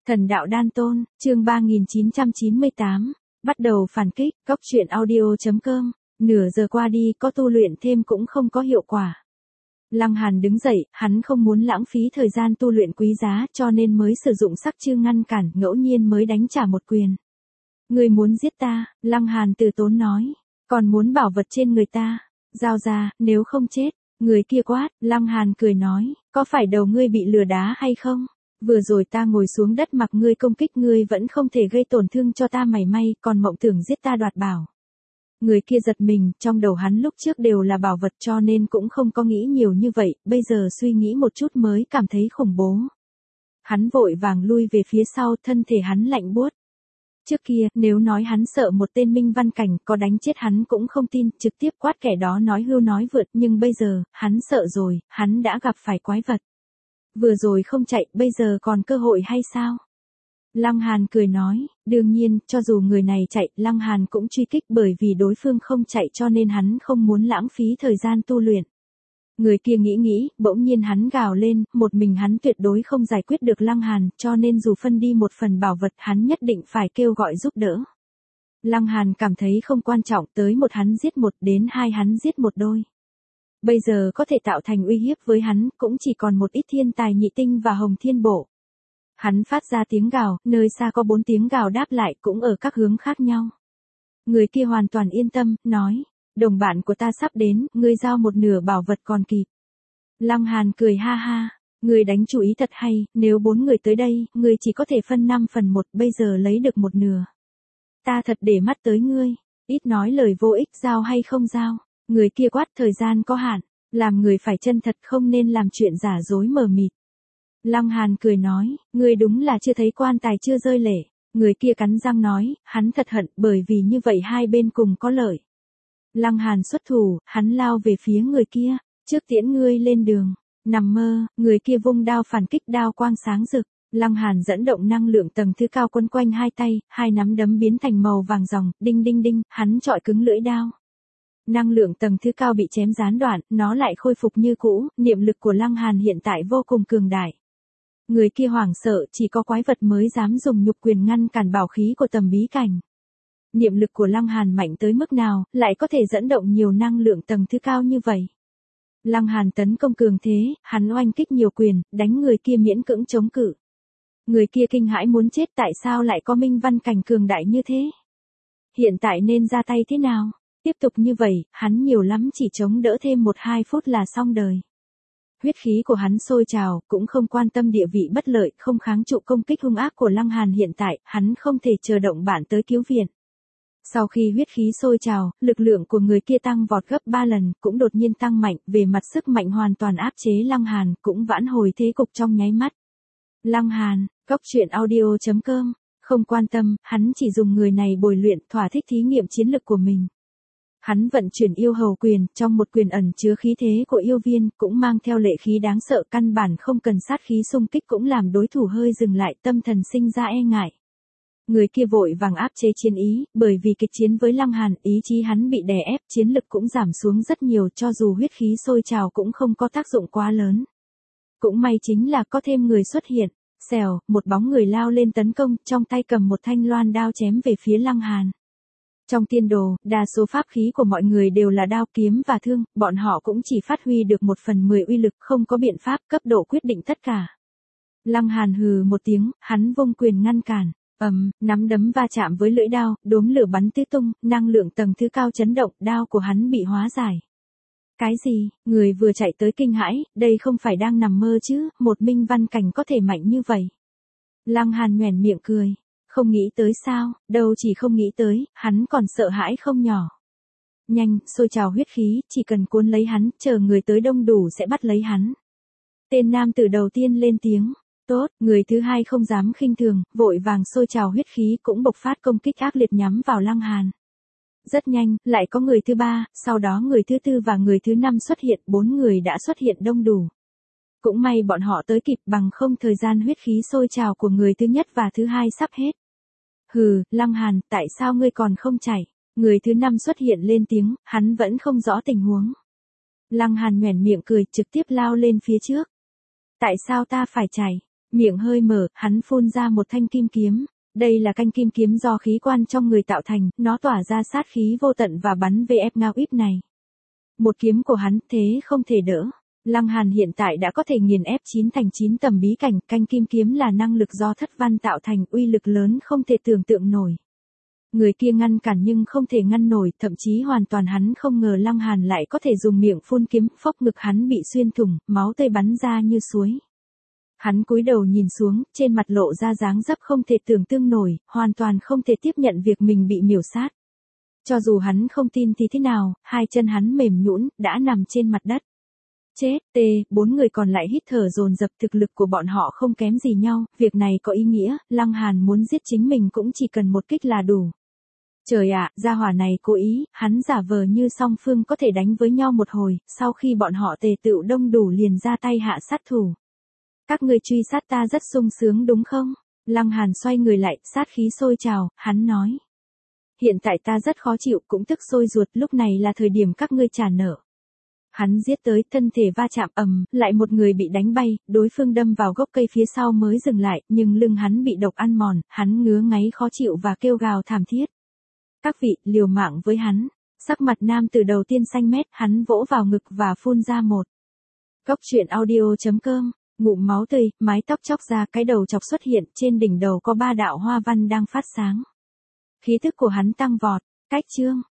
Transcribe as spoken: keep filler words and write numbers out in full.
Thần đạo đan tôn, chương ba nghìn chín trăm chín mươi tám, bắt đầu phản kích, góc truyện audio.com, nửa giờ qua đi có tu luyện thêm cũng không có hiệu quả. Lăng Hàn đứng dậy, hắn không muốn lãng phí thời gian tu luyện quý giá cho nên mới sử dụng sắc chư ngăn cản, ngẫu nhiên mới đánh trả một quyền. Người muốn giết ta, Lăng Hàn từ tốn nói, còn muốn bảo vật trên người ta, giao ra, nếu không chết, người kia quát, Lăng Hàn cười nói, có phải đầu ngươi bị lừa đá hay không? Vừa rồi ta ngồi xuống đất mặc ngươi công kích ngươi vẫn không thể gây tổn thương cho ta mảy may, còn mộng tưởng giết ta đoạt bảo. Người kia giật mình, trong đầu hắn lúc trước đều là bảo vật cho nên cũng không có nghĩ nhiều như vậy, bây giờ suy nghĩ một chút mới cảm thấy khủng bố. Hắn vội vàng lui về phía sau, thân thể hắn lạnh buốt. Trước kia, nếu nói hắn sợ một tên minh văn cảnh có đánh chết hắn cũng không tin, trực tiếp quát kẻ đó nói hưu nói vượt, nhưng bây giờ, hắn sợ rồi, hắn đã gặp phải quái vật. Vừa rồi không chạy, bây giờ còn cơ hội hay sao? Lăng Hàn cười nói, đương nhiên, cho dù người này chạy, Lăng Hàn cũng truy kích bởi vì đối phương không chạy cho nên hắn không muốn lãng phí thời gian tu luyện. Người kia nghĩ nghĩ, bỗng nhiên hắn gào lên, một mình hắn tuyệt đối không giải quyết được Lăng Hàn, cho nên dù phân đi một phần bảo vật hắn nhất định phải kêu gọi giúp đỡ. Lăng Hàn cảm thấy không quan trọng, tới một hắn giết một, đến hai hắn giết một đôi. Bây giờ có thể tạo thành uy hiếp với hắn, cũng chỉ còn một ít thiên tài nhị tinh và hồng thiên bộ. Hắn phát ra tiếng gào, nơi xa có bốn tiếng gào đáp lại cũng ở các hướng khác nhau. Người kia hoàn toàn yên tâm, nói, đồng bạn của ta sắp đến, ngươi giao một nửa bảo vật còn kịp. Lăng Hàn cười ha ha, ngươi đánh chủ ý thật hay, nếu bốn người tới đây, ngươi chỉ có thể phân năm phần một, bây giờ lấy được một nửa. Ta thật để mắt tới ngươi, ít nói lời vô ích, giao hay không giao. Người kia quát, thời gian có hạn, làm người phải chân thật không nên làm chuyện giả dối mờ mịt. Lăng Hàn cười nói, ngươi đúng là chưa thấy quan tài chưa rơi lệ. Người kia cắn răng nói, hắn thật hận bởi vì như vậy hai bên cùng có lợi. Lăng Hàn xuất thủ, hắn lao về phía người kia, trước tiễn ngươi lên đường. Nằm mơ, người kia vung đao phản kích, đao quang sáng rực. Lăng Hàn dẫn động năng lượng tầng thứ cao quấn quanh hai tay, hai nắm đấm biến thành màu vàng ròng, đinh đinh đinh, hắn chọi cứng lưỡi đao. Năng lượng tầng thứ cao bị chém gián đoạn, nó lại khôi phục như cũ, niệm lực của Lăng Hàn hiện tại vô cùng cường đại. Người kia hoảng sợ, chỉ có quái vật mới dám dùng nhục quyền ngăn cản bảo khí của tầm bí cảnh. Niệm lực của Lăng Hàn mạnh tới mức nào, lại có thể dẫn động nhiều năng lượng tầng thứ cao như vậy. Lăng Hàn tấn công cường thế, hắn oanh kích nhiều quyền, đánh người kia miễn cưỡng chống cự. Người kia kinh hãi muốn chết, tại sao lại có minh văn cảnh cường đại như thế? Hiện tại nên ra tay thế nào? Tiếp tục như vậy, hắn nhiều lắm chỉ chống đỡ thêm một hai phút là xong đời. Huyết khí của hắn sôi trào, cũng không quan tâm địa vị bất lợi, không kháng trụ công kích hung ác của Lăng Hàn hiện tại, hắn không thể chờ động bạn tới cứu viện. Sau khi huyết khí sôi trào, lực lượng của người kia tăng vọt gấp ba lần, cũng đột nhiên tăng mạnh, về mặt sức mạnh hoàn toàn áp chế Lăng Hàn, cũng vãn hồi thế cục trong nháy mắt. Lăng Hàn, góc truyện audio.com, không quan tâm, hắn chỉ dùng người này bồi luyện, thỏa thích thí nghiệm chiến lực của mình. Hắn vận chuyển yêu hầu quyền, trong một quyền ẩn chứa khí thế của yêu viên, cũng mang theo lệ khí đáng sợ, căn bản không cần sát khí xung kích cũng làm đối thủ hơi dừng lại, tâm thần sinh ra e ngại. Người kia vội vàng áp chế chiến ý, bởi vì kịch chiến với Lăng Hàn, ý chí hắn bị đè ép, chiến lực cũng giảm xuống rất nhiều, cho dù huyết khí sôi trào cũng không có tác dụng quá lớn. Cũng may chính là có thêm người xuất hiện, xèo, một bóng người lao lên tấn công, trong tay cầm một thanh loan đao chém về phía Lăng Hàn. Trong tiên đồ, đa số pháp khí của mọi người đều là đao kiếm và thương, bọn họ cũng chỉ phát huy được một phần mười uy lực, không có biện pháp, cấp độ quyết định tất cả. Lăng Hàn hừ một tiếng, hắn vung quyền ngăn cản, ầm, nắm đấm va chạm với lưỡi đao, đốm lửa bắn tứ tung, năng lượng tầng thứ cao chấn động, đao của hắn bị hóa giải. Cái gì, người vừa chạy tới kinh hãi, đây không phải đang nằm mơ chứ, một minh văn cảnh có thể mạnh như vậy. Lăng Hàn nhoẻn miệng cười. Không nghĩ tới sao, đâu chỉ không nghĩ tới, hắn còn sợ hãi không nhỏ. Nhanh, sôi trào huyết khí, chỉ cần cuốn lấy hắn, chờ người tới đông đủ sẽ bắt lấy hắn. Tên nam tử đầu tiên lên tiếng, tốt, người thứ hai không dám khinh thường, vội vàng sôi trào huyết khí cũng bộc phát công kích ác liệt nhắm vào Lăng Hàn. Rất nhanh, lại có người thứ ba, sau đó người thứ tư và người thứ năm xuất hiện, bốn người đã xuất hiện đông đủ. Cũng may bọn họ tới kịp, bằng không thời gian huyết khí sôi trào của người thứ nhất và thứ hai sắp hết. Hừ, Lăng Hàn, tại sao ngươi còn không chạy? Người thứ năm xuất hiện lên tiếng, hắn vẫn không rõ tình huống. Lăng Hàn nhoẻn miệng cười, trực tiếp lao lên phía trước. Tại sao ta phải chạy? Miệng hơi mở, hắn phun ra một thanh kim kiếm. Đây là canh kim kiếm do khí quan trong người tạo thành, nó tỏa ra sát khí vô tận và bắn về ép Ngao Íp này. Một kiếm của hắn thế không thể đỡ. Lăng Hàn hiện tại đã có thể nghiền ép chín thành chín tầm bí cảnh, canh kim kiếm là năng lực do thất văn tạo thành, uy lực lớn không thể tưởng tượng nổi. Người kia ngăn cản nhưng không thể ngăn nổi, thậm chí hoàn toàn hắn không ngờ Lăng Hàn lại có thể dùng miệng phun kiếm, phốc ngực hắn bị xuyên thủng, máu tươi bắn ra như suối. Hắn cúi đầu nhìn xuống, trên mặt lộ ra dáng dấp không thể tưởng tượng nổi, hoàn toàn không thể tiếp nhận việc mình bị miểu sát. Cho dù hắn không tin thì thế nào, hai chân hắn mềm nhũn, đã nằm trên mặt đất. Chết, tê, bốn người còn lại hít thở dồn dập, thực lực của bọn họ không kém gì nhau, việc này có ý nghĩa, Lăng Hàn muốn giết chính mình cũng chỉ cần một kích là đủ. Trời ạ, gia hỏa này cố ý, hắn giả vờ như song phương có thể đánh với nhau một hồi, sau khi bọn họ tề tựu đông đủ liền ra tay hạ sát thủ. Các ngươi truy sát ta rất sung sướng đúng không? Lăng Hàn xoay người lại, sát khí sôi trào, hắn nói. Hiện tại ta rất khó chịu, cũng tức sôi ruột, lúc này là thời điểm các ngươi trả nợ. Hắn giết tới, thân thể va chạm ầm, lại một người bị đánh bay, đối phương đâm vào gốc cây phía sau mới dừng lại, nhưng lưng hắn bị độc ăn mòn, hắn ngứa ngáy khó chịu và kêu gào thảm thiết. Các vị, liều mạng với hắn. Sắc mặt nam từ đầu tiên xanh mét, hắn vỗ vào ngực và phun ra một. Góc truyện audio chấm com, ngụm máu tươi, mái tóc chóc ra, cái đầu chọc xuất hiện, trên đỉnh đầu có ba đạo hoa văn đang phát sáng. Khí thức của hắn tăng vọt, cách chương.